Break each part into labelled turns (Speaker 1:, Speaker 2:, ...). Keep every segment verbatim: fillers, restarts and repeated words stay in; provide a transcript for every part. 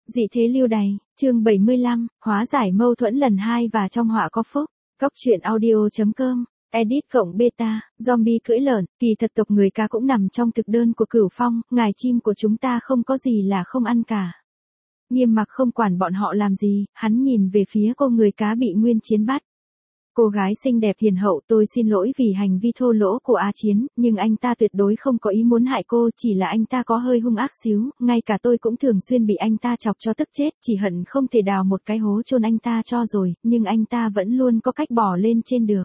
Speaker 1: Dị thế lưu đày, chương bảy mươi lăm, hóa giải mâu thuẫn lần hai và trong họa có phúc. Góc truyện audio.com, edit cộng beta, zombie cưỡi lợn, kỳ thật tộc người cá cũng nằm trong thực đơn của Cửu Phong, ngài chim của chúng ta không có gì là không ăn cả. Nghiêm Mặc không quản bọn họ làm gì, hắn nhìn về phía cô người cá bị Nguyên Chiến bắt. Cô gái xinh đẹp hiền hậu, tôi xin lỗi vì hành vi thô lỗ của A Chiến, nhưng anh ta tuyệt đối không có ý muốn hại cô, chỉ là anh ta có hơi hung ác xíu, ngay cả tôi cũng thường xuyên bị anh ta chọc cho tức chết, chỉ hận không thể đào một cái hố chôn anh ta cho rồi, nhưng anh ta vẫn luôn có cách bò lên trên được.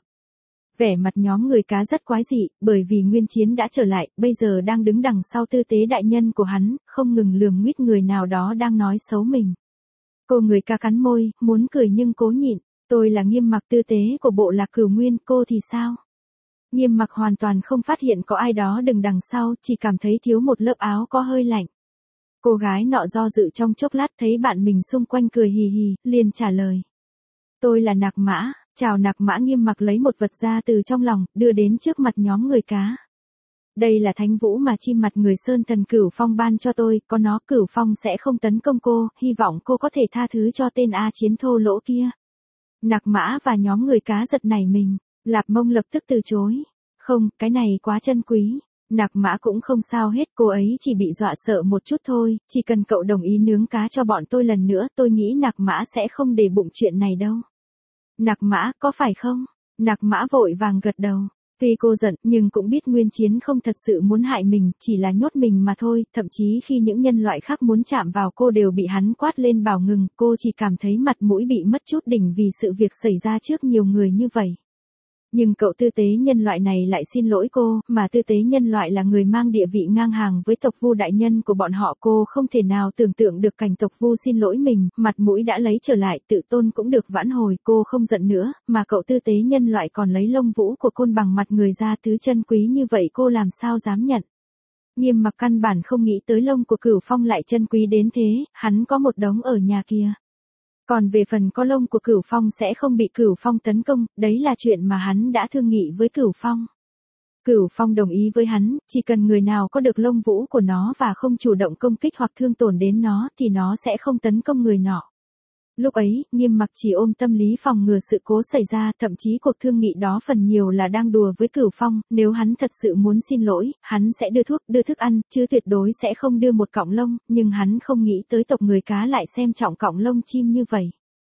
Speaker 1: Vẻ mặt nhóm người cá rất quái dị, bởi vì Nguyên Chiến đã trở lại, bây giờ đang đứng đằng sau tư tế đại nhân của hắn, không ngừng lườm nguýt người nào đó đang nói xấu mình. Cô người cá cắn môi, muốn cười nhưng cố nhịn. Tôi là Nghiêm Mặc tư tế của bộ lạc Cửu Nguyên, cô thì sao? Nghiêm Mặc hoàn toàn không phát hiện có ai đó đứng đằng sau, chỉ cảm thấy thiếu một lớp áo có hơi lạnh. Cô gái nọ do dự trong chốc lát thấy bạn mình xung quanh cười hì hì, liền trả lời. Tôi là Nạc Mã, chào Nạc Mã. Nghiêm Mặc lấy một vật ra từ trong lòng, đưa đến trước mặt nhóm người cá. Đây là thánh vũ mà chim mặt người Sơn Thần Cửu Phong ban cho tôi, có nó Cửu Phong sẽ không tấn công cô, hy vọng cô có thể tha thứ cho tên A Chiến thô lỗ kia. Nạc Mã và nhóm người cá giật nảy mình, Lạp Mông lập tức từ chối. Không, cái này quá chân quý. Nạc Mã cũng không sao hết, cô ấy chỉ bị dọa sợ một chút thôi, chỉ cần cậu đồng ý nướng cá cho bọn tôi lần nữa, tôi nghĩ Nạc Mã sẽ không để bụng chuyện này đâu. Nạc Mã, có phải không? Nạc Mã vội vàng gật đầu. Tuy cô giận, nhưng cũng biết Nguyên Chiến không thật sự muốn hại mình, chỉ là nhốt mình mà thôi, thậm chí khi những nhân loại khác muốn chạm vào cô đều bị hắn quát lên bảo ngừng, cô chỉ cảm thấy mặt mũi bị mất chút đỉnh vì sự việc xảy ra trước nhiều người như vậy. Nhưng cậu tư tế nhân loại này lại xin lỗi cô, mà tư tế nhân loại là người mang địa vị ngang hàng với tộc Vu đại nhân của bọn họ, cô không thể nào tưởng tượng được cảnh tộc Vu xin lỗi mình, mặt mũi đã lấy trở lại, tự tôn cũng được vãn hồi, cô không giận nữa, mà cậu tư tế nhân loại còn lấy lông vũ của côn bằng mặt người ra thứ chân quý như vậy cô làm sao dám nhận. Nghiêm Mặc căn bản không nghĩ tới lông của Cửu Phong lại chân quý đến thế, hắn có một đống ở nhà kia. Còn về phần có lông của Cửu Phong sẽ không bị Cửu Phong tấn công, đấy là chuyện mà hắn đã thương nghị với Cửu Phong. Cửu Phong đồng ý với hắn, chỉ cần người nào có được lông vũ của nó và không chủ động công kích hoặc thương tổn đến nó thì nó sẽ không tấn công người nọ. Lúc ấy, Nghiêm Mặc chỉ ôm tâm lý phòng ngừa sự cố xảy ra, thậm chí cuộc thương nghị đó phần nhiều là đang đùa với Cửu Phong, nếu hắn thật sự muốn xin lỗi, hắn sẽ đưa thuốc, đưa thức ăn, chứ tuyệt đối sẽ không đưa một cọng lông, nhưng hắn không nghĩ tới tộc người cá lại xem trọng cọng lông chim như vậy.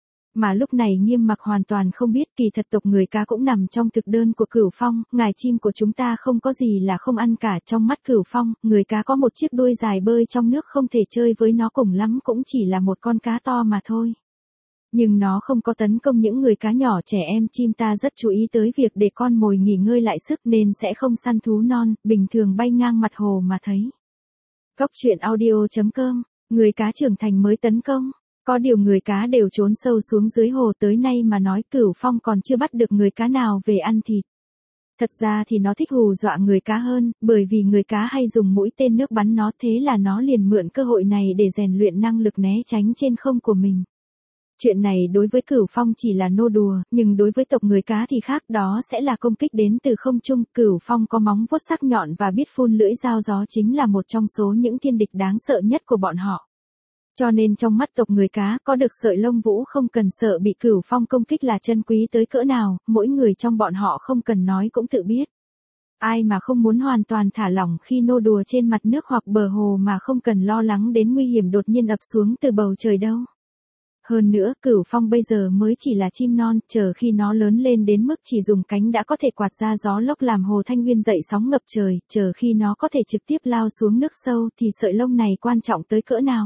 Speaker 1: Mà lúc này Nghiêm Mặc hoàn toàn không biết kỳ thật tộc người cá cũng nằm trong thực đơn của Cửu Phong, ngài chim của chúng ta không có gì là không ăn cả, trong mắt Cửu Phong, người cá có một chiếc đuôi dài bơi trong nước không thể chơi với nó, cùng lắm cũng chỉ là một con cá to mà thôi. Nhưng nó không có tấn công những người cá nhỏ trẻ em, chim ta rất chú ý tới việc để con mồi nghỉ ngơi lại sức nên sẽ không săn thú non, bình thường bay ngang mặt hồ mà thấy. Góc truyện audio.com, người cá trưởng thành mới tấn công, có điều người cá đều trốn sâu xuống dưới hồ tới nay mà nói Cửu Phong còn chưa bắt được người cá nào về ăn thịt. Thật ra thì nó thích hù dọa người cá hơn, bởi vì người cá hay dùng mũi tên nước bắn nó, thế là nó liền mượn cơ hội này để rèn luyện năng lực né tránh trên không của mình. Chuyện này đối với Cửu Phong chỉ là nô đùa, nhưng đối với tộc người cá thì khác, đó sẽ là công kích đến từ không trung. Cửu Phong có móng vuốt sắc nhọn và biết phun lưỡi dao gió, chính là một trong số những thiên địch đáng sợ nhất của bọn họ. Cho nên trong mắt tộc người cá, có được sợi lông vũ không cần sợ bị Cửu Phong công kích là chân quý tới cỡ nào, mỗi người trong bọn họ không cần nói cũng tự biết. Ai mà không muốn hoàn toàn thả lỏng khi nô đùa trên mặt nước hoặc bờ hồ mà không cần lo lắng đến nguy hiểm đột nhiên ập xuống từ bầu trời đâu. Hơn nữa, Cửu Phong bây giờ mới chỉ là chim non, chờ khi nó lớn lên đến mức chỉ dùng cánh đã có thể quạt ra gió lốc làm hồ Thanh Nguyên dậy sóng ngập trời, chờ khi nó có thể trực tiếp lao xuống nước sâu thì sợi lông này quan trọng tới cỡ nào.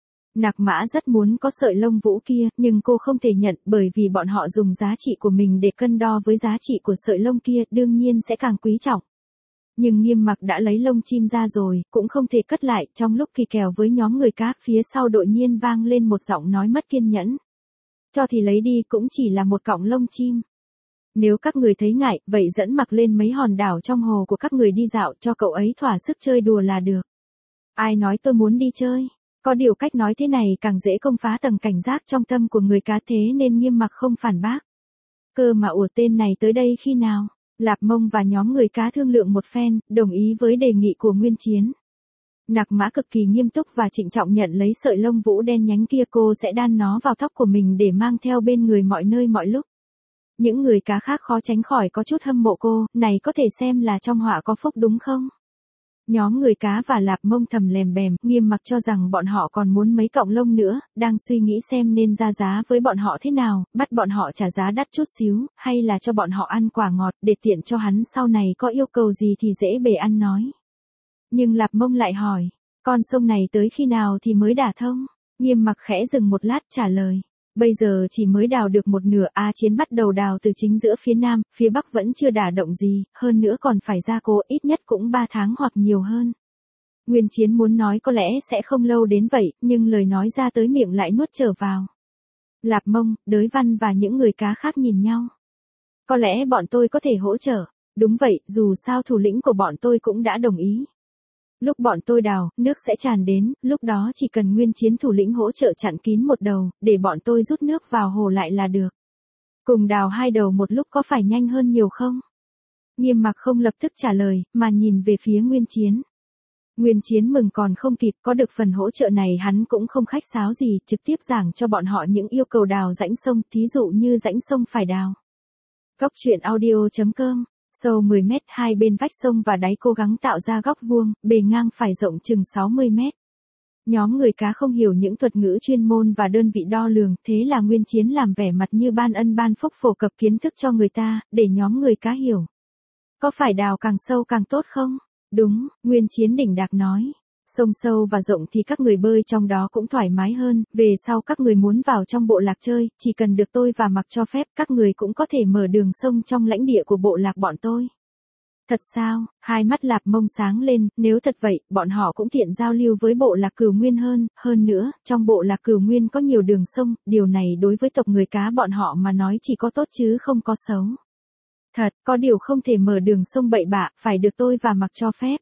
Speaker 1: Nạc Mã rất muốn có sợi lông vũ kia, nhưng cô không thể nhận, bởi vì bọn họ dùng giá trị của mình để cân đo với giá trị của sợi lông kia, đương nhiên sẽ càng quý trọng. Nhưng Nghiêm Mặc đã lấy lông chim ra rồi, cũng không thể cất lại, trong lúc kỳ kèo với nhóm người cá phía sau đột nhiên vang lên một giọng nói mất kiên nhẫn. Cho thì lấy đi, cũng chỉ là một cọng lông chim. Nếu các người thấy ngại, vậy dẫn Mặc lên mấy hòn đảo trong hồ của các người đi dạo, cho cậu ấy thỏa sức chơi đùa là được. Ai nói tôi muốn đi chơi? Có điều cách nói thế này càng dễ công phá tầng cảnh giác trong tâm của người cá, thế nên Nghiêm Mặc không phản bác. Cơ mà ủa, tên này tới đây khi nào? Lạp Mông và nhóm người cá thương lượng một phen, đồng ý với đề nghị của Nguyên Chiến. Nặc Mã cực kỳ nghiêm túc và trịnh trọng nhận lấy sợi lông vũ đen nhánh kia, cô sẽ đan nó vào tóc của mình để mang theo bên người mọi nơi mọi lúc. Những người cá khác khó tránh khỏi có chút hâm mộ cô, này có thể xem là trong họa có phúc đúng không? Nhóm người cá và Lạp Mông thầm lèm bèm, Nghiêm Mặc cho rằng bọn họ còn muốn mấy cọng lông nữa, đang suy nghĩ xem nên ra giá với bọn họ thế nào, bắt bọn họ trả giá đắt chút xíu, hay là cho bọn họ ăn quả ngọt, để tiện cho hắn sau này có yêu cầu gì thì dễ bề ăn nói. Nhưng Lạp Mông lại hỏi, con sông này tới khi nào thì mới đả thông? Nghiêm Mặc khẽ dừng một lát trả lời. Bây giờ chỉ mới đào được một nửa, A Chiến bắt đầu đào từ chính giữa phía nam, phía bắc vẫn chưa đả động gì, hơn nữa còn phải gia cố ít nhất cũng ba tháng hoặc nhiều hơn. Nguyên Chiến muốn nói có lẽ sẽ không lâu đến vậy, nhưng lời nói ra tới miệng lại nuốt trở vào. Lạp Mông, Đới Văn và những người cá khác nhìn nhau. Có lẽ bọn tôi có thể hỗ trợ. Đúng vậy, dù sao thủ lĩnh của bọn tôi cũng đã đồng ý. Lúc bọn tôi đào, nước sẽ tràn đến, lúc đó chỉ cần Nguyên Chiến thủ lĩnh hỗ trợ chặn kín một đầu, để bọn tôi rút nước vào hồ lại là được. Cùng đào hai đầu một lúc có phải nhanh hơn nhiều không? Nghiêm Mặc không lập tức trả lời, mà nhìn về phía Nguyên Chiến. Nguyên Chiến mừng còn không kịp, có được phần hỗ trợ này hắn cũng không khách sáo gì, trực tiếp giảng cho bọn họ những yêu cầu đào rãnh sông, thí dụ như rãnh sông phải đào. Góc truyện audio chấm com. Sâu mười mét, hai bên vách sông và đáy cố gắng tạo ra góc vuông, bề ngang phải rộng chừng sáu mươi mét. Nhóm người cá không hiểu những thuật ngữ chuyên môn và đơn vị đo lường, thế là Nguyên Chiến làm vẻ mặt như ban ân ban phúc phổ cập kiến thức cho người ta, để nhóm người cá hiểu. Có phải đào càng sâu càng tốt không? Đúng, Nguyên Chiến đỉnh đạc nói. Sông sâu và rộng thì các người bơi trong đó cũng thoải mái hơn, về sau các người muốn vào trong bộ lạc chơi, chỉ cần được tôi và Mặc cho phép, các người cũng có thể mở đường sông trong lãnh địa của bộ lạc bọn tôi. Thật sao? Hai mắt Lạp Mông sáng lên, nếu thật vậy, bọn họ cũng tiện giao lưu với bộ lạc Cửu Nguyên hơn, hơn nữa, trong bộ lạc Cửu Nguyên có nhiều đường sông, điều này đối với tộc người cá bọn họ mà nói chỉ có tốt chứ không có xấu. Thật, có điều không thể mở đường sông bậy bạ, phải được tôi và Mặc cho phép.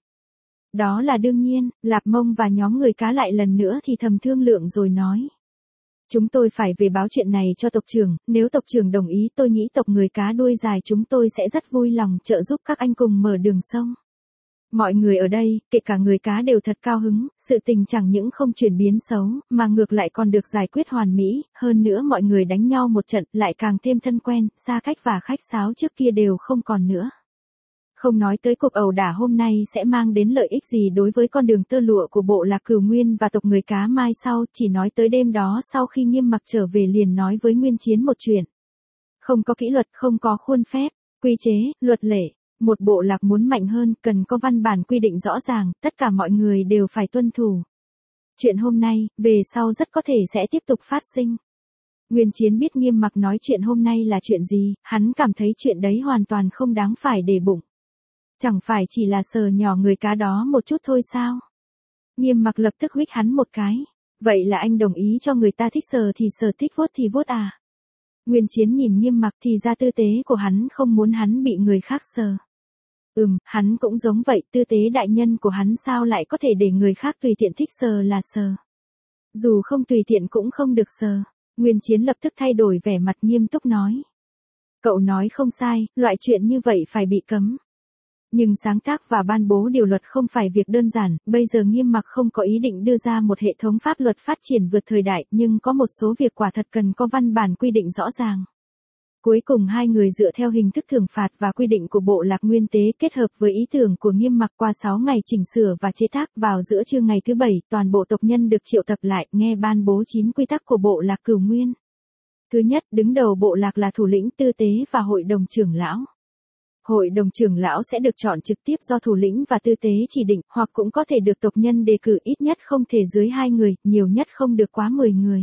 Speaker 1: Đó là đương nhiên, Lạp Mông và nhóm người cá lại lần nữa thì thầm thương lượng rồi nói. Chúng tôi phải về báo chuyện này cho tộc trưởng, nếu tộc trưởng đồng ý tôi nghĩ tộc người cá đuôi dài chúng tôi sẽ rất vui lòng trợ giúp các anh cùng mở đường sông. Mọi người ở đây, kể cả người cá đều thật cao hứng, sự tình chẳng những không chuyển biến xấu, mà ngược lại còn được giải quyết hoàn mỹ, hơn nữa mọi người đánh nhau một trận lại càng thêm thân quen, xa cách và khách sáo trước kia đều không còn nữa. Không nói tới cuộc ẩu đả hôm nay sẽ mang đến lợi ích gì đối với con đường tơ lụa của bộ lạc Cửu Nguyên và tộc người cá mai sau, chỉ nói tới đêm đó sau khi Nghiêm Mặc trở về liền nói với Nguyên Chiến một chuyện. Không có kỷ luật, không có khuôn phép, quy chế, luật lệ, một bộ lạc muốn mạnh hơn cần có văn bản quy định rõ ràng, tất cả mọi người đều phải tuân thủ. Chuyện hôm nay, về sau rất có thể sẽ tiếp tục phát sinh. Nguyên Chiến biết Nghiêm Mặc nói chuyện hôm nay là chuyện gì, hắn cảm thấy chuyện đấy hoàn toàn không đáng phải để bụng. Chẳng phải chỉ là sờ nhỏ người cá đó một chút thôi sao? Nghiêm Mặc lập tức huých hắn một cái. Vậy là anh đồng ý cho người ta thích sờ thì sờ, thích vuốt thì vuốt à? Nguyên Chiến nhìn Nghiêm Mặc thì ra tư tế của hắn không muốn hắn bị người khác sờ. Ừm, hắn cũng giống vậy, tư tế đại nhân của hắn sao lại có thể để người khác tùy tiện thích sờ là sờ. Dù không tùy tiện cũng không được sờ. Nguyên Chiến lập tức thay đổi vẻ mặt nghiêm túc nói. Cậu nói không sai, loại chuyện như vậy phải bị cấm. Nhưng sáng tác và ban bố điều luật không phải việc đơn giản, bây giờ Nghiêm Mặc không có ý định đưa ra một hệ thống pháp luật phát triển vượt thời đại, nhưng có một số việc quả thật cần có văn bản quy định rõ ràng. Cuối cùng hai người dựa theo hình thức thưởng phạt và quy định của bộ lạc Nguyên Tế kết hợp với ý tưởng của Nghiêm Mặc qua sáu ngày chỉnh sửa và chế tác, vào giữa trưa ngày thứ bảy, toàn bộ tộc nhân được triệu tập lại, nghe ban bố chín quy tắc của bộ lạc Cửu Nguyên. Thứ nhất, đứng đầu bộ lạc là thủ lĩnh tư tế và hội đồng trưởng lão. Hội đồng trưởng lão sẽ được chọn trực tiếp do thủ lĩnh và tư tế chỉ định, hoặc cũng có thể được tộc nhân đề cử, ít nhất không thể dưới hai người, nhiều nhất không được quá mười người.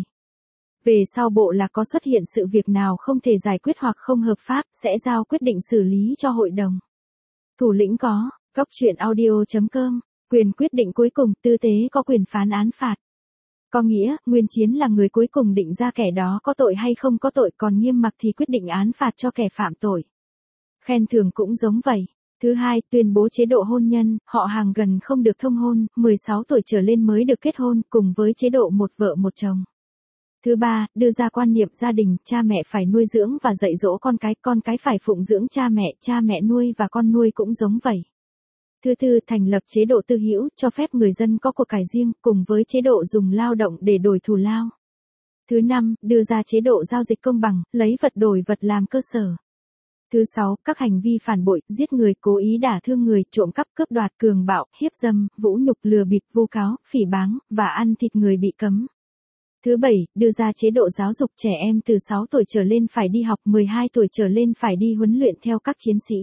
Speaker 1: Về sau bộ lạc có xuất hiện sự việc nào không thể giải quyết hoặc không hợp pháp, sẽ giao quyết định xử lý cho hội đồng. Thủ lĩnh có, góc truyện audio chấm com, quyền quyết định cuối cùng, tư tế có quyền phán án phạt. Có nghĩa, Nguyên Chiến là người cuối cùng định ra kẻ đó có tội hay không có tội, còn Nghiêm Mặc thì quyết định án phạt cho kẻ phạm tội. Khen thưởng cũng giống vậy. Thứ hai, tuyên bố chế độ hôn nhân, họ hàng gần không được thông hôn, mười sáu tuổi trở lên mới được kết hôn, cùng với chế độ một vợ một chồng. Thứ ba, đưa ra quan niệm gia đình, cha mẹ phải nuôi dưỡng và dạy dỗ con cái, con cái phải phụng dưỡng cha mẹ, cha mẹ nuôi và con nuôi cũng giống vậy. Thứ tư, thành lập chế độ tư hữu, cho phép người dân có của cải riêng, cùng với chế độ dùng lao động để đổi thù lao. Thứ năm, đưa ra chế độ giao dịch công bằng, lấy vật đổi vật làm cơ sở. Thứ sáu, các hành vi phản bội, giết người, cố ý đả thương người, trộm cắp, cướp đoạt, cường bạo, hiếp dâm, vũ nhục, lừa bịp, vu cáo, phỉ báng, và ăn thịt người bị cấm. Thứ bảy, đưa ra chế độ giáo dục trẻ em từ sáu tuổi trở lên phải đi học, mười hai tuổi trở lên phải đi huấn luyện theo các chiến sĩ.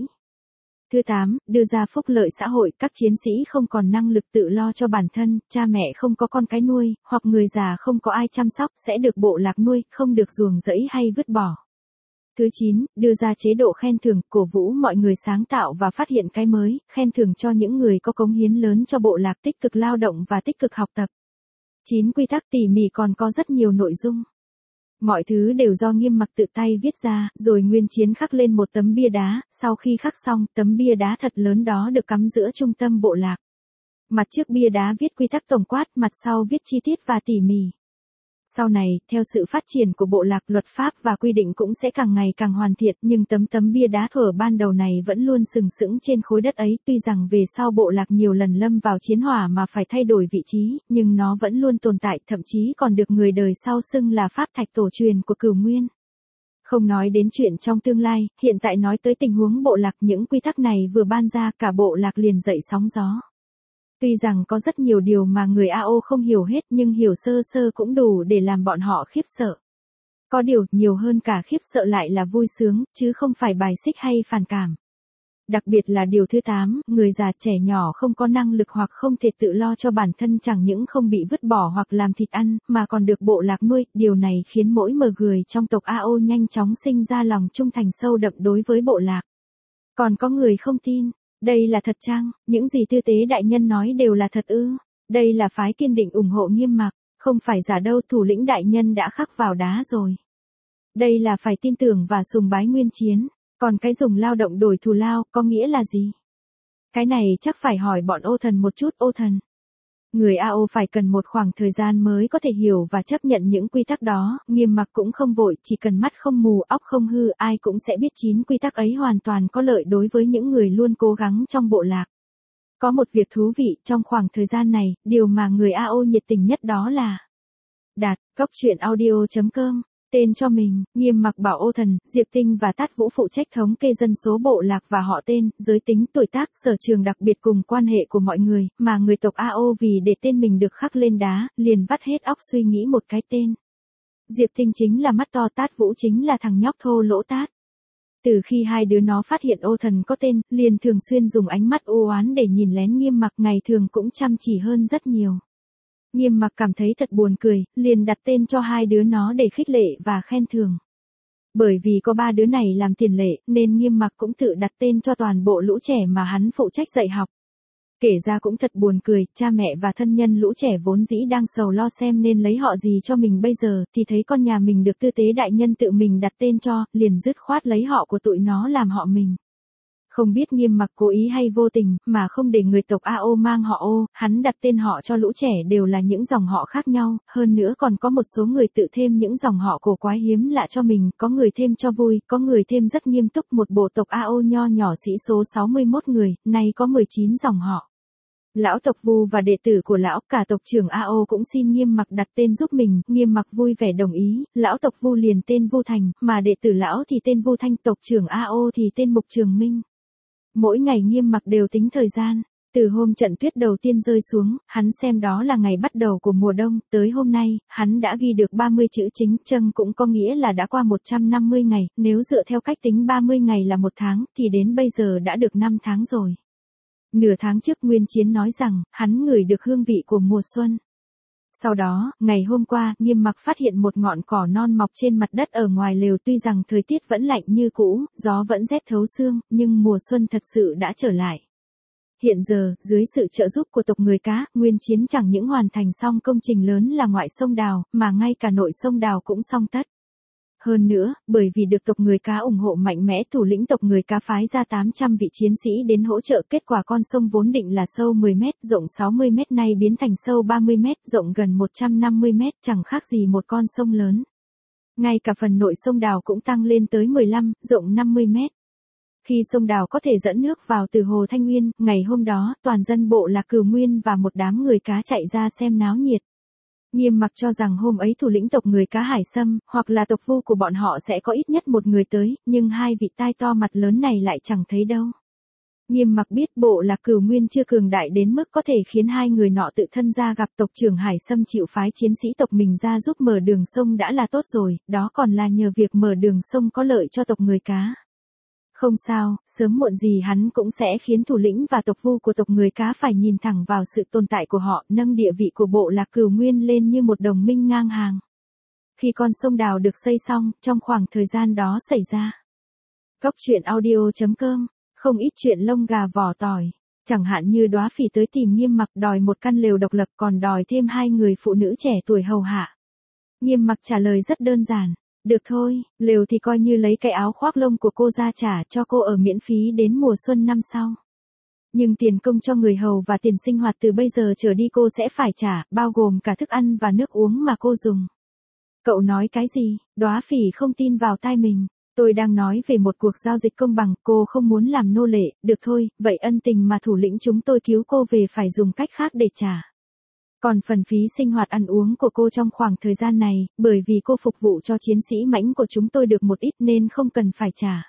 Speaker 1: Thứ tám, đưa ra phúc lợi xã hội, các chiến sĩ không còn năng lực tự lo cho bản thân, cha mẹ không có con cái nuôi, hoặc người già không có ai chăm sóc sẽ được bộ lạc nuôi, không được ruồng rẫy hay vứt bỏ. Thứ chín, đưa ra chế độ khen thưởng, cổ vũ mọi người sáng tạo và phát hiện cái mới, khen thưởng cho những người có cống hiến lớn cho bộ lạc, tích cực lao động và tích cực học tập. chín. Quy tắc tỉ mỉ còn có rất nhiều nội dung. Mọi thứ đều do Nghiêm Mặc tự tay viết ra, rồi Nguyên Chiến khắc lên một tấm bia đá, sau khi khắc xong, tấm bia đá thật lớn đó được cắm giữa trung tâm bộ lạc. Mặt trước bia đá viết quy tắc tổng quát, mặt sau viết chi tiết và tỉ mỉ. Sau này, theo sự phát triển của bộ lạc, luật pháp và quy định cũng sẽ càng ngày càng hoàn thiện, nhưng tấm tấm bia đá thuở ban đầu này vẫn luôn sừng sững trên khối đất ấy, tuy rằng về sau bộ lạc nhiều lần lâm vào chiến hỏa mà phải thay đổi vị trí, nhưng nó vẫn luôn tồn tại, thậm chí còn được người đời sau xưng là pháp thạch tổ truyền của Cửu Nguyên. Không nói đến chuyện trong tương lai, hiện tại nói tới tình huống bộ lạc, những quy tắc này vừa ban ra cả bộ lạc liền dậy sóng gió. Tuy rằng có rất nhiều điều mà người a o không hiểu hết nhưng hiểu sơ sơ cũng đủ để làm bọn họ khiếp sợ. Có điều, nhiều hơn cả khiếp sợ lại là vui sướng, chứ không phải bài xích hay phản cảm. Đặc biệt là điều thứ tám, người già trẻ nhỏ không có năng lực hoặc không thể tự lo cho bản thân chẳng những không bị vứt bỏ hoặc làm thịt ăn, mà còn được bộ lạc nuôi. Điều này khiến mỗi mờ người trong tộc a o nhanh chóng sinh ra lòng trung thành sâu đậm đối với bộ lạc. Còn có người không tin. Đây là thật chăng? Những gì tư tế đại nhân nói đều là thật ư? Đây là phái kiên định ủng hộ Nghiêm Mặc, không phải giả đâu, thủ lĩnh đại nhân đã khắc vào đá rồi. Đây là phải tin tưởng và sùng bái Nguyên Chiến, còn cái dùng lao động đổi thù lao, có nghĩa là gì? Cái này chắc phải hỏi bọn Ô Thần một chút. Ô Thần. Người a o phải cần một khoảng thời gian mới có thể hiểu và chấp nhận những quy tắc đó, Nghiêm Mặc cũng không vội, chỉ cần mắt không mù, óc không hư, ai cũng sẽ biết chín quy tắc ấy hoàn toàn có lợi đối với những người luôn cố gắng trong bộ lạc. Có một việc thú vị, trong khoảng thời gian này, điều mà người a o nhiệt tình nhất đó là Đạt, Cóc Truyện Audio chấm com. Tên cho mình, Nghiêm Mặc bảo Ô Thần, Diệp Tinh và Tát Vũ phụ trách thống kê dân số bộ lạc và họ tên, giới tính, tuổi tác, sở trường đặc biệt cùng quan hệ của mọi người, mà người tộc a o vì để tên mình được khắc lên đá, liền vắt hết óc suy nghĩ một cái tên. Diệp Tinh chính là mắt to, Tát Vũ chính là thằng nhóc thô lỗ Tát. Từ khi hai đứa nó phát hiện Ô Thần có tên, liền thường xuyên dùng ánh mắt u oán để nhìn lén Nghiêm Mặc, ngày thường cũng chăm chỉ hơn rất nhiều. Nghiêm Mặc cảm thấy thật buồn cười, liền đặt tên cho hai đứa nó để khích lệ và khen thưởng. Bởi vì có ba đứa này làm tiền lệ, nên Nghiêm Mặc cũng tự đặt tên cho toàn bộ lũ trẻ mà hắn phụ trách dạy học. Kể ra cũng thật buồn cười, cha mẹ và thân nhân lũ trẻ vốn dĩ đang sầu lo xem nên lấy họ gì cho mình bây giờ, thì thấy con nhà mình được tư tế đại nhân tự mình đặt tên cho, liền dứt khoát lấy họ của tụi nó làm họ mình. Không biết Nghiêm Mặc cố ý hay vô tình, mà không để người tộc a o mang họ ô, hắn đặt tên họ cho lũ trẻ đều là những dòng họ khác nhau, hơn nữa còn có một số người tự thêm những dòng họ cổ quái hiếm lạ cho mình, có người thêm cho vui, có người thêm rất nghiêm túc. Một bộ tộc a o nho nhỏ sĩ số sáu mươi mốt người, nay có mười chín dòng họ. Lão tộc Vu và đệ tử của lão, cả tộc trưởng a o cũng xin Nghiêm Mặc đặt tên giúp mình, Nghiêm Mặc vui vẻ đồng ý, lão tộc Vu liền tên Vu Thành, mà đệ tử lão thì tên Vu Thanh, tộc trưởng a o thì tên Mục Trường Minh. Mỗi ngày Nghiêm Mặc đều tính thời gian, từ hôm trận tuyết đầu tiên rơi xuống, hắn xem đó là ngày bắt đầu của mùa đông, tới hôm nay, hắn đã ghi được ba mươi chữ chính, châng cũng có nghĩa là đã qua một trăm năm mươi ngày, nếu dựa theo cách tính ba mươi ngày là một tháng, thì đến bây giờ đã được năm tháng rồi. Nửa tháng trước Nguyên Chiến nói rằng, hắn ngửi được hương vị của mùa xuân. Sau đó, ngày hôm qua, Nghiêm Mặc phát hiện một ngọn cỏ non mọc trên mặt đất ở ngoài lều, tuy rằng thời tiết vẫn lạnh như cũ, gió vẫn rét thấu xương, nhưng mùa xuân thật sự đã trở lại. Hiện giờ, dưới sự trợ giúp của tộc người cá, Nguyên Chiến chẳng những hoàn thành xong công trình lớn là ngoại sông Đào, mà ngay cả nội sông Đào cũng xong tất. Hơn nữa, bởi vì được tộc người cá ủng hộ mạnh mẽ, thủ lĩnh tộc người cá phái ra tám trăm vị chiến sĩ đến hỗ trợ, kết quả con sông vốn định là sâu mười mét, rộng sáu mươi mét nay biến thành sâu ba mươi mét, rộng gần một trăm năm mươi mét, chẳng khác gì một con sông lớn. Ngay cả phần nội sông Đào cũng tăng lên tới mười lăm, rộng năm mươi mét. Khi sông Đào có thể dẫn nước vào từ hồ Thanh Nguyên, ngày hôm đó, toàn dân bộ lạc Cửu Nguyên và một đám người cá chạy ra xem náo nhiệt. Nghiêm Mặc cho rằng hôm ấy thủ lĩnh tộc người cá Hải Sâm, hoặc là tộc Vu của bọn họ sẽ có ít nhất một người tới, nhưng hai vị tai to mặt lớn này lại chẳng thấy đâu. Nghiêm Mặc biết bộ lạc Cửu Nguyên chưa cường đại đến mức có thể khiến hai người nọ tự thân ra gặp tộc trưởng Hải Sâm chịu phái chiến sĩ tộc mình ra giúp mở đường sông đã là tốt rồi, đó còn là nhờ việc mở đường sông có lợi cho tộc người cá. Không sao, sớm muộn gì hắn cũng sẽ khiến thủ lĩnh và tộc Vu của tộc người cá phải nhìn thẳng vào sự tồn tại của họ, nâng địa vị của bộ lạc Cửu Nguyên lên như một đồng minh ngang hàng. Khi con sông Đào được xây xong, trong khoảng thời gian đó xảy ra. Góc truyện audio chấm com, không ít chuyện lông gà vỏ tỏi. Chẳng hạn như Đóa Phỉ tới tìm Nghiêm Mặc đòi một căn lều độc lập còn đòi thêm hai người phụ nữ trẻ tuổi hầu hạ. Nghiêm Mặc trả lời rất đơn giản. Được thôi, lều thì coi như lấy cái áo khoác lông của cô ra trả cho cô ở miễn phí đến mùa xuân năm sau. Nhưng tiền công cho người hầu và tiền sinh hoạt từ bây giờ trở đi cô sẽ phải trả, bao gồm cả thức ăn và nước uống mà cô dùng. Cậu nói cái gì? Đóa Phỉ không tin vào tai mình. Tôi đang nói về một cuộc giao dịch công bằng, cô không muốn làm nô lệ, được thôi, vậy ân tình mà thủ lĩnh chúng tôi cứu cô về phải dùng cách khác để trả. Còn phần phí sinh hoạt ăn uống của cô trong khoảng thời gian này, bởi vì cô phục vụ cho chiến sĩ mãnh của chúng tôi được một ít nên không cần phải trả.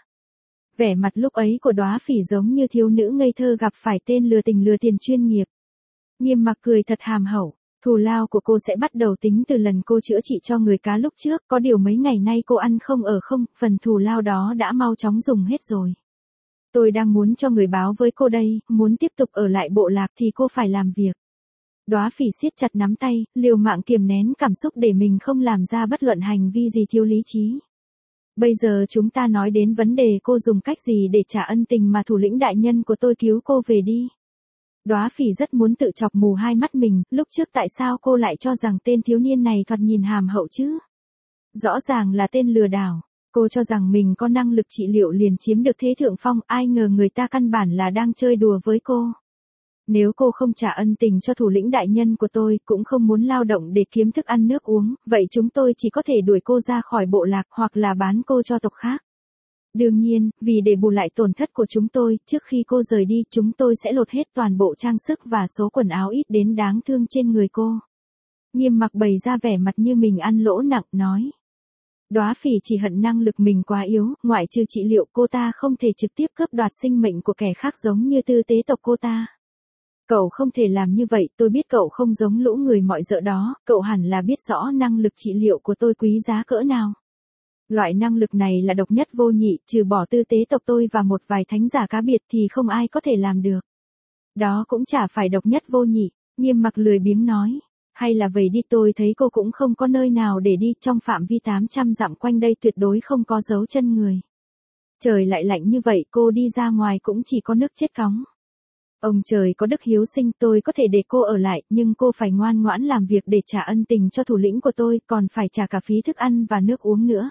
Speaker 1: Vẻ mặt lúc ấy của Đóa Phỉ giống như thiếu nữ ngây thơ gặp phải tên lừa tình lừa tiền chuyên nghiệp. Nghiêm Mặc cười thật hàm hậu, thù lao của cô sẽ bắt đầu tính từ lần cô chữa trị cho người cá lúc trước, có điều mấy ngày nay cô ăn không ở không, phần thù lao đó đã mau chóng dùng hết rồi. Tôi đang muốn cho người báo với cô đây, muốn tiếp tục ở lại bộ lạc thì cô phải làm việc. Đóa Phỉ siết chặt nắm tay, liều mạng kiềm nén cảm xúc để mình không làm ra bất luận hành vi gì thiếu lý trí. Bây giờ chúng ta nói đến vấn đề cô dùng cách gì để trả ân tình mà thủ lĩnh đại nhân của tôi cứu cô về đi. Đóa Phỉ rất muốn tự chọc mù hai mắt mình, lúc trước tại sao cô lại cho rằng tên thiếu niên này thoạt nhìn hàm hậu chứ? Rõ ràng là tên lừa đảo, cô cho rằng mình có năng lực trị liệu liền chiếm được thế thượng phong, ai ngờ người ta căn bản là đang chơi đùa với cô. Nếu cô không trả ân tình cho thủ lĩnh đại nhân của tôi, cũng không muốn lao động để kiếm thức ăn nước uống, vậy chúng tôi chỉ có thể đuổi cô ra khỏi bộ lạc hoặc là bán cô cho tộc khác. Đương nhiên, vì để bù lại tổn thất của chúng tôi, trước khi cô rời đi, chúng tôi sẽ lột hết toàn bộ trang sức và số quần áo ít đến đáng thương trên người cô. Nghiêm Mặc bày ra vẻ mặt như mình ăn lỗ nặng, nói. Đóa Phỉ chỉ hận năng lực mình quá yếu, ngoại trừ trị liệu cô ta không thể trực tiếp cướp đoạt sinh mệnh của kẻ khác giống như tư tế tộc cô ta. Cậu không thể làm như vậy, tôi biết cậu không giống lũ người mọi dợ đó, cậu hẳn là biết rõ năng lực trị liệu của tôi quý giá cỡ nào. Loại năng lực này là độc nhất vô nhị, trừ bỏ tư tế tộc tôi và một vài thánh giả cá biệt thì không ai có thể làm được. Đó cũng chả phải độc nhất vô nhị, Nghiêm Mặc lười biếng nói. Hay là vậy đi, tôi thấy cô cũng không có nơi nào để đi, trong phạm vi tám trăm dặm quanh đây tuyệt đối không có dấu chân người. Trời lại lạnh như vậy, cô đi ra ngoài cũng chỉ có nước chết cóng. Ông trời có đức hiếu sinh, tôi có thể để cô ở lại, nhưng cô phải ngoan ngoãn làm việc để trả ân tình cho thủ lĩnh của tôi, còn phải trả cả phí thức ăn và nước uống nữa.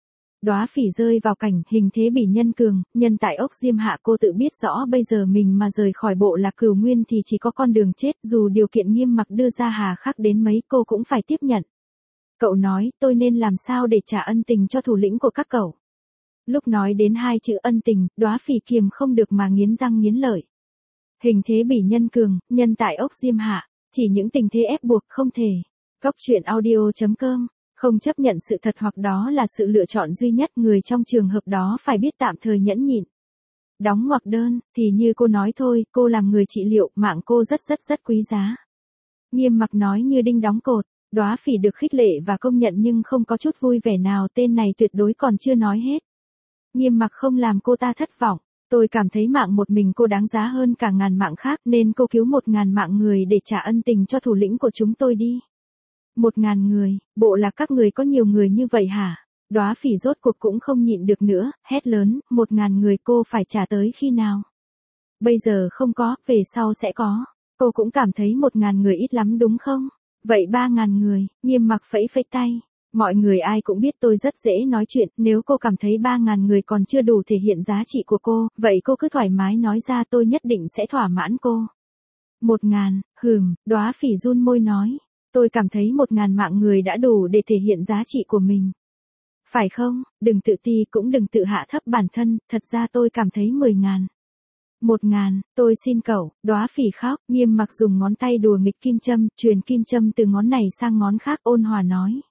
Speaker 1: Đóa Phỉ rơi vào cảnh hình thế bỉ nhân cường, nhân tại ốc Diêm Hạ, cô tự biết rõ bây giờ mình mà rời khỏi bộ lạc Cửu Nguyên thì chỉ có con đường chết, dù điều kiện Nghiêm Mặc đưa ra hà khắc đến mấy cô cũng phải tiếp nhận. Cậu nói, tôi nên làm sao để trả ân tình cho thủ lĩnh của các cậu? Lúc nói đến hai chữ ân tình, Đóa Phỉ kiềm không được mà nghiến răng nghiến lợi. Hình thế bỉ nhân cường, nhân tại ốc Diêm Hạ, chỉ những tình thế ép buộc không thể. Góc truyện audio chấm com, không chấp nhận sự thật hoặc đó là sự lựa chọn duy nhất, người trong trường hợp đó phải biết tạm thời nhẫn nhịn. Đóng ngoặc đơn, thì như cô nói thôi, cô làm người trị liệu, mạng cô rất rất rất quý giá. Nghiêm Mặc nói như đinh đóng cột, Đóa Phỉ được khích lệ và công nhận nhưng không có chút vui vẻ nào, tên này tuyệt đối còn chưa nói hết. Nghiêm Mặc không làm cô ta thất vọng. Tôi cảm thấy mạng một mình cô đáng giá hơn cả ngàn mạng khác nên cô cứu một ngàn mạng người để trả ân tình cho thủ lĩnh của chúng tôi đi. Một ngàn người, bộ lạc các người có nhiều người như vậy hả? Đóa Phỉ rốt cuộc cũng không nhịn được nữa, hét lớn, một ngàn người cô phải trả tới khi nào? Bây giờ không có, về sau sẽ có. Cô cũng cảm thấy một ngàn người ít lắm đúng không? Vậy ba ngàn người, Nghiêm Mặc phẩy phẩy tay. Mọi người ai cũng biết tôi rất dễ nói chuyện, nếu cô cảm thấy ba ngàn người còn chưa đủ thể hiện giá trị của cô, vậy cô cứ thoải mái nói ra, tôi nhất định sẽ thỏa mãn cô. Một ngàn, hừm, Đóa Phỉ run môi nói. Tôi cảm thấy một ngàn mạng người đã đủ để thể hiện giá trị của mình. Phải không, đừng tự ti cũng đừng tự hạ thấp bản thân, thật ra tôi cảm thấy mười ngàn. Một ngàn, tôi xin cậu, Đóa Phỉ khóc, Nghiêm Mặc dùng ngón tay đùa nghịch kim châm, truyền kim châm từ ngón này sang ngón khác, ôn hòa nói.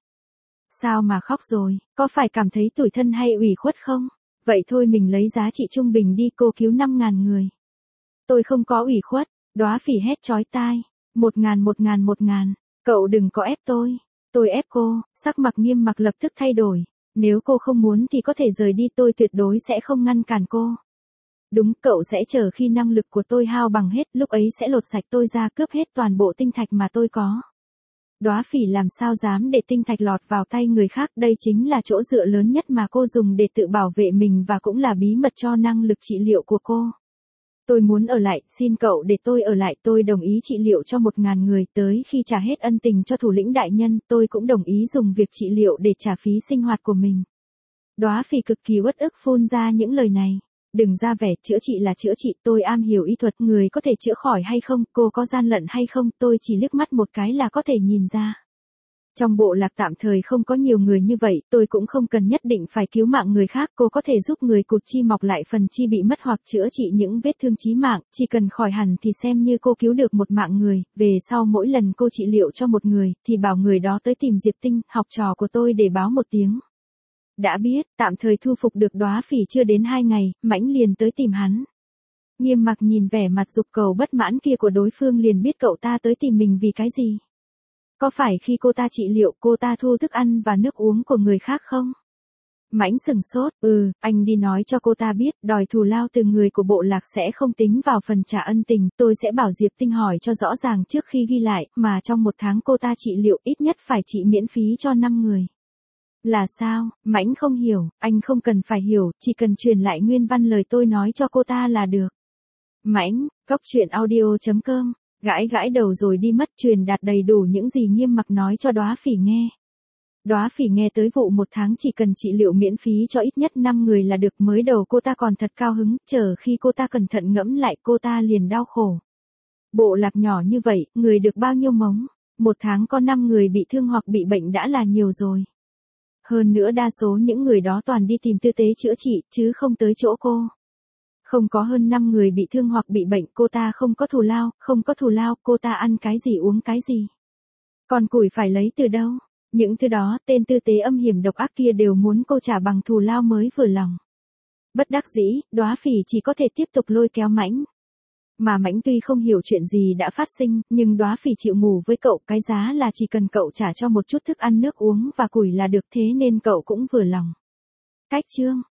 Speaker 1: Sao mà khóc rồi, có phải cảm thấy tủi thân hay ủy khuất không? Vậy thôi mình lấy giá trị trung bình đi, cô cứu năm ngàn người. Tôi không có ủy khuất, Đóa Phỉ hét chói tai. Một ngàn một ngàn một ngàn, cậu đừng có ép tôi. Tôi ép cô, sắc mặt Nghiêm Mặc lập tức thay đổi. Nếu cô không muốn thì có thể rời đi, tôi tuyệt đối sẽ không ngăn cản cô. Đúng, cậu sẽ chờ khi năng lực của tôi hao bằng hết, lúc ấy sẽ lột sạch tôi ra, cướp hết toàn bộ tinh thạch mà tôi có. Đóa Phỉ làm sao dám để tinh thạch lọt vào tay người khác, đây chính là chỗ dựa lớn nhất mà cô dùng để tự bảo vệ mình và cũng là bí mật cho năng lực trị liệu của cô. Tôi muốn ở lại, xin cậu để tôi ở lại, tôi đồng ý trị liệu cho một ngàn người, tới khi trả hết ân tình cho thủ lĩnh đại nhân, tôi cũng đồng ý dùng việc trị liệu để trả phí sinh hoạt của mình. Đóa Phỉ cực kỳ uất ức phun ra những lời này. Đừng ra vẻ, chữa trị là chữa trị, tôi am hiểu y thuật, người có thể chữa khỏi hay không, cô có gian lận hay không, tôi chỉ liếc mắt một cái là có thể nhìn ra. Trong bộ lạc tạm thời không có nhiều người như vậy, tôi cũng không cần nhất định phải cứu mạng người khác, cô có thể giúp người cụt chi mọc lại phần chi bị mất hoặc chữa trị những vết thương chí mạng, chỉ cần khỏi hẳn thì xem như cô cứu được một mạng người, về sau mỗi lần cô trị liệu cho một người, thì bảo người đó tới tìm Diệp Tinh, học trò của tôi để báo một tiếng. Đã biết, tạm thời thu phục được Đóa Phỉ chưa đến hai ngày, Mãnh liền tới tìm hắn. Nghiêm Mặc nhìn vẻ mặt dục cầu bất mãn kia của đối phương liền biết cậu ta tới tìm mình vì cái gì. Có phải khi cô ta trị liệu cô ta thu thức ăn và nước uống của người khác không? Mãnh sừng sốt, ừ, anh đi nói cho cô ta biết, đòi thù lao từ người của bộ lạc sẽ không tính vào phần trả ân tình, tôi sẽ bảo Diệp Tinh hỏi cho rõ ràng trước khi ghi lại, mà trong một tháng cô ta trị liệu ít nhất phải trị miễn phí cho năm người. Là sao? Mãnh không hiểu, anh không cần phải hiểu, chỉ cần truyền lại nguyên văn lời tôi nói cho cô ta là được. Mãnh, cóc truyện audio chấm com, gãi gãi đầu rồi đi mất, truyền đạt đầy đủ những gì Nghiêm Mặc nói cho Đóa Phỉ nghe. Đóa Phỉ nghe tới vụ một tháng chỉ cần trị liệu miễn phí cho ít nhất năm người là được, mới đầu cô ta còn thật cao hứng, chờ khi cô ta cẩn thận ngẫm lại cô ta liền đau khổ. Bộ lạc nhỏ như vậy, người được bao nhiêu mống? Một tháng có năm người bị thương hoặc bị bệnh đã là nhiều rồi. Hơn nữa đa số những người đó toàn đi tìm tư tế chữa trị, chứ không tới chỗ cô. Không có hơn năm người bị thương hoặc bị bệnh, cô ta không có thù lao, không có thù lao, cô ta ăn cái gì uống cái gì. Còn củi phải lấy từ đâu? Những thứ đó, tên tư tế âm hiểm độc ác kia đều muốn cô trả bằng thù lao mới vừa lòng. Bất đắc dĩ, Đóa Phỉ chỉ có thể tiếp tục lôi kéo Mãnh. Mà Mãnh tuy không hiểu chuyện gì đã phát sinh, nhưng Đóa Phỉ chịu ngủ với cậu, cái giá là chỉ cần cậu trả cho một chút thức ăn nước uống và củi là được, thế nên cậu cũng vừa lòng. Cách chương